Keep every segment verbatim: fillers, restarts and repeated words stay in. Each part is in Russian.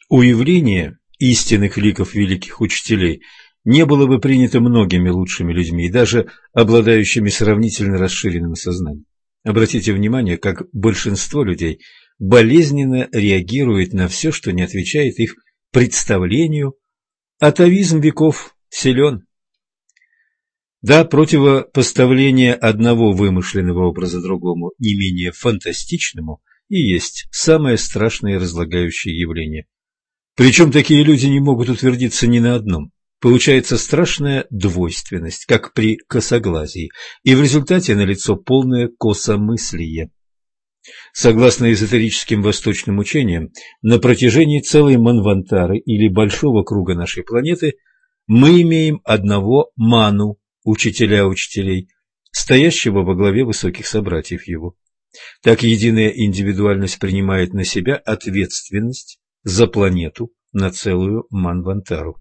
Уявление истинных ликов великих учителей не было бы принято многими лучшими людьми и даже обладающими сравнительно расширенным сознанием. Обратите внимание, как большинство людей болезненно реагирует на все, что не отвечает их представлению. Атовизм веков силен. Да, противопоставление одного вымышленного образа другому, не менее фантастичному, и есть самое страшное и разлагающее явление. Причем такие люди не могут утвердиться ни на одном. Получается страшная двойственность, как при косоглазии, и в результате налицо полное косомыслие. Согласно эзотерическим восточным учениям, на протяжении целой манвантары или большого круга нашей планеты мы имеем одного ману, учителя учителей, стоящего во главе высоких собратьев его. Так единая индивидуальность принимает на себя ответственность за планету на целую манвантару.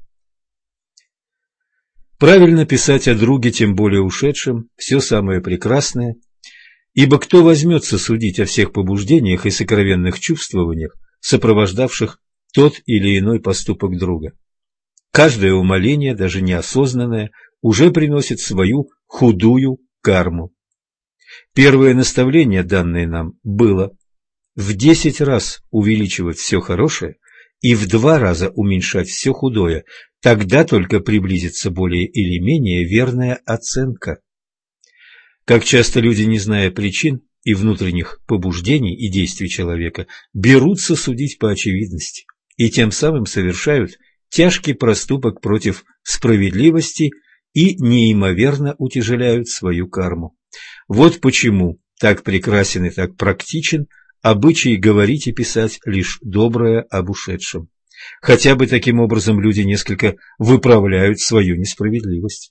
Правильно писать о друге, тем более ушедшем, все самое прекрасное, ибо кто возьмется судить о всех побуждениях и сокровенных чувствованиях, сопровождавших тот или иной поступок друга? Каждое умоление, даже неосознанное, уже приносит свою худую карму. Первое наставление, данное нам, было в десять раз увеличивать все хорошее и в два раза уменьшать все худое, тогда только приблизится более или менее верная оценка. Как часто люди, не зная причин и внутренних побуждений и действий человека, берутся судить по очевидности и тем самым совершают тяжкий проступок против справедливости и неимоверно утяжеляют свою карму. Вот почему так прекрасен и так практичен обычай говорить и писать лишь доброе об ушедшем. Хотя бы таким образом люди несколько выправляют свою несправедливость.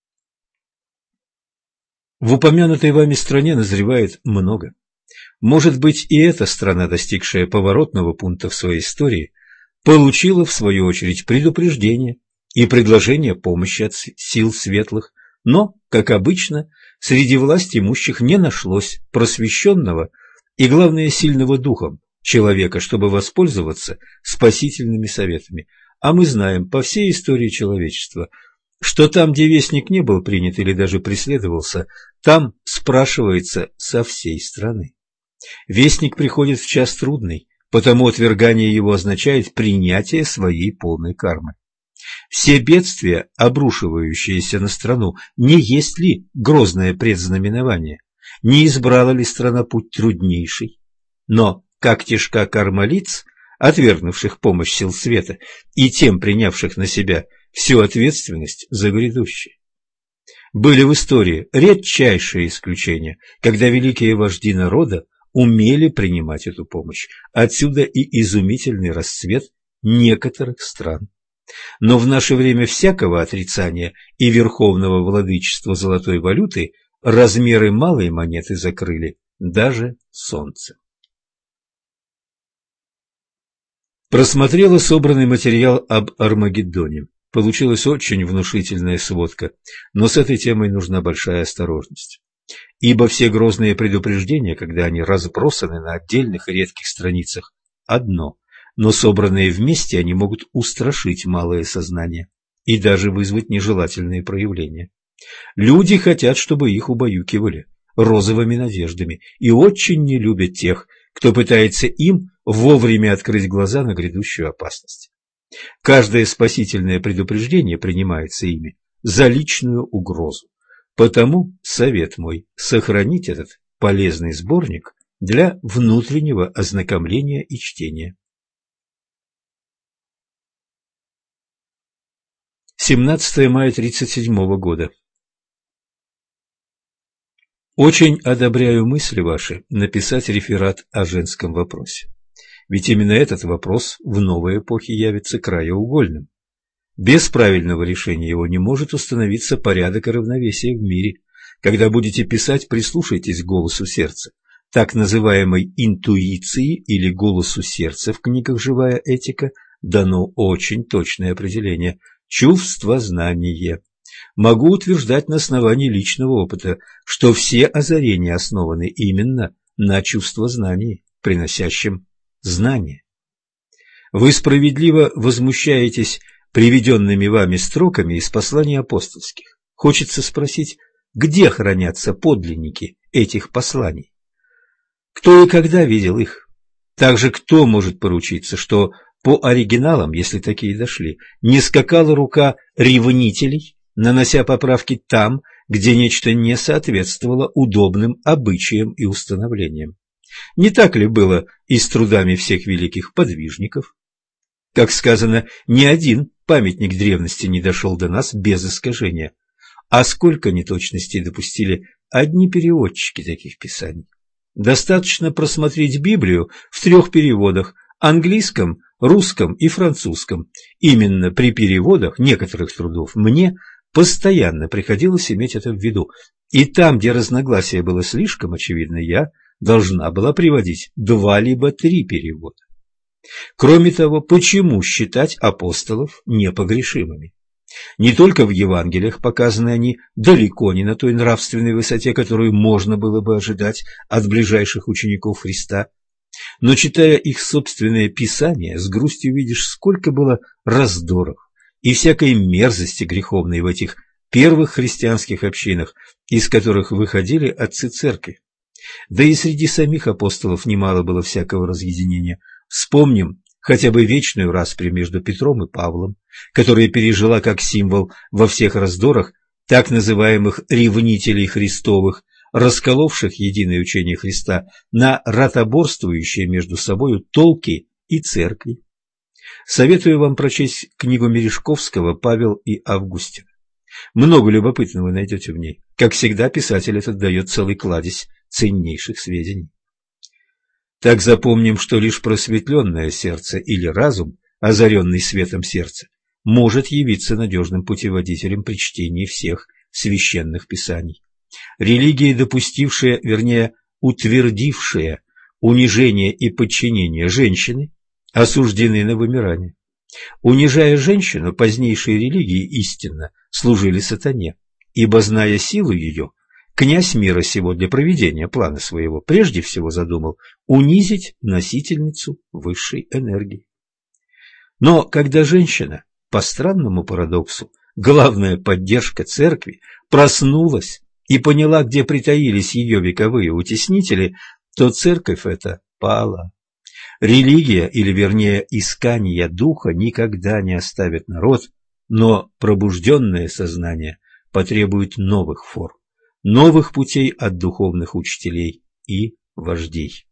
В упомянутой вами стране назревает много. Может быть, и эта страна, достигшая поворотного пункта в своей истории, получила, в свою очередь, предупреждение и предложение помощи от сил светлых, но, как обычно, среди власть имущих не нашлось просвещенного и, главное, сильного духом человека, чтобы воспользоваться спасительными советами. А мы знаем по всей истории человечества, что там, где вестник не был принят или даже преследовался, там спрашивается со всей страны. Вестник приходит в час трудный, потому отвергание его означает принятие своей полной кармы. Все бедствия, обрушивающиеся на страну, не есть ли грозное предзнаменование? Не избрала ли страна путь труднейший? Но как тяжка карма лиц, отвергнувших помощь сил света, и тем принявших на себя всю ответственность за грядущее. Были в истории редчайшие исключения, когда великие вожди народа умели принимать эту помощь. Отсюда и изумительный расцвет некоторых стран. Но в наше время всякого отрицания и верховного владычества золотой валюты размеры малой монеты закрыли даже солнце. Просмотрела собранный материал об Армагеддоне. Получилась очень внушительная сводка, но с этой темой нужна большая осторожность. Ибо все грозные предупреждения, когда они разбросаны на отдельных и редких страницах, одно, но собранные вместе они могут устрашить малое сознание и даже вызвать нежелательные проявления. Люди хотят, чтобы их убаюкивали розовыми надеждами и очень не любят тех, кто пытается им вовремя открыть глаза на грядущую опасность. Каждое спасительное предупреждение принимается ими за личную угрозу. Потому совет мой – сохранить этот полезный сборник для внутреннего ознакомления и чтения. семнадцатое мая тридцать седьмого года. Очень одобряю мысли ваши написать реферат о женском вопросе. Ведь именно этот вопрос в новой эпохе явится краеугольным. Без правильного решения его не может установиться порядок и равновесие в мире. Когда будете писать, прислушайтесь к голосу сердца. Так называемой интуиции или голосу сердца в книгах «Живая этика» дано очень точное определение – чувствознание. Могу утверждать на основании личного опыта, что все озарения основаны именно на чувствознании, приносящем знание. Вы справедливо возмущаетесь приведенными вами строками из посланий апостольских. Хочется спросить, где хранятся подлинники этих посланий? Кто и когда видел их? Также кто может поручиться, что по оригиналам, если такие дошли, не скакала рука ревнителей, нанося поправки там, где нечто не соответствовало удобным обычаям и установлениям? Не так ли было и с трудами всех великих подвижников? Как сказано, ни один памятник древности не дошел до нас без искажения. А сколько неточностей допустили одни переводчики таких писаний? Достаточно просмотреть Библию в трех переводах – английском, русском и французском. Именно при переводах некоторых трудов мне постоянно приходилось иметь это в виду. И там, где разногласие было слишком очевидно, я должна была приводить два либо три перевода. Кроме того, почему считать апостолов непогрешимыми? Не только в Евангелиях показаны они далеко не на той нравственной высоте, которую можно было бы ожидать от ближайших учеников Христа, но, читая их собственное Писание, с грустью видишь, сколько было раздоров и всякой мерзости греховной в этих первых христианских общинах, из которых выходили отцы церкви. Да и среди самих апостолов немало было всякого разъединения. Вспомним хотя бы вечную распря между Петром и Павлом, которая пережила как символ во всех раздорах так называемых ревнителей Христовых, расколовших единое учение Христа на ратоборствующие между собою толки и церкви. Советую вам прочесть книгу Мережковского «Павел и Августин». Много любопытного найдете в ней. Как всегда, писатель этот дает целый кладезь ценнейших сведений. Так запомним, что лишь просветленное сердце или разум, озаренный светом сердца, может явиться надежным путеводителем при чтении всех священных писаний. Религии, допустившие, вернее, утвердившие унижение и подчинение женщины, осуждены на вымирание. Унижая женщину, позднейшие религии истинно служили сатане, ибо, зная силу ее, князь мира сего для проведения плана своего прежде всего задумал унизить носительницу высшей энергии. Но когда женщина, по странному парадоксу, главная поддержка церкви, проснулась и поняла, где притаились ее вековые утеснители, то церковь эта пала. Религия, или вернее искание духа, никогда не оставит народ, но пробужденное сознание потребует новых форм, новых путей от духовных учителей и вождей.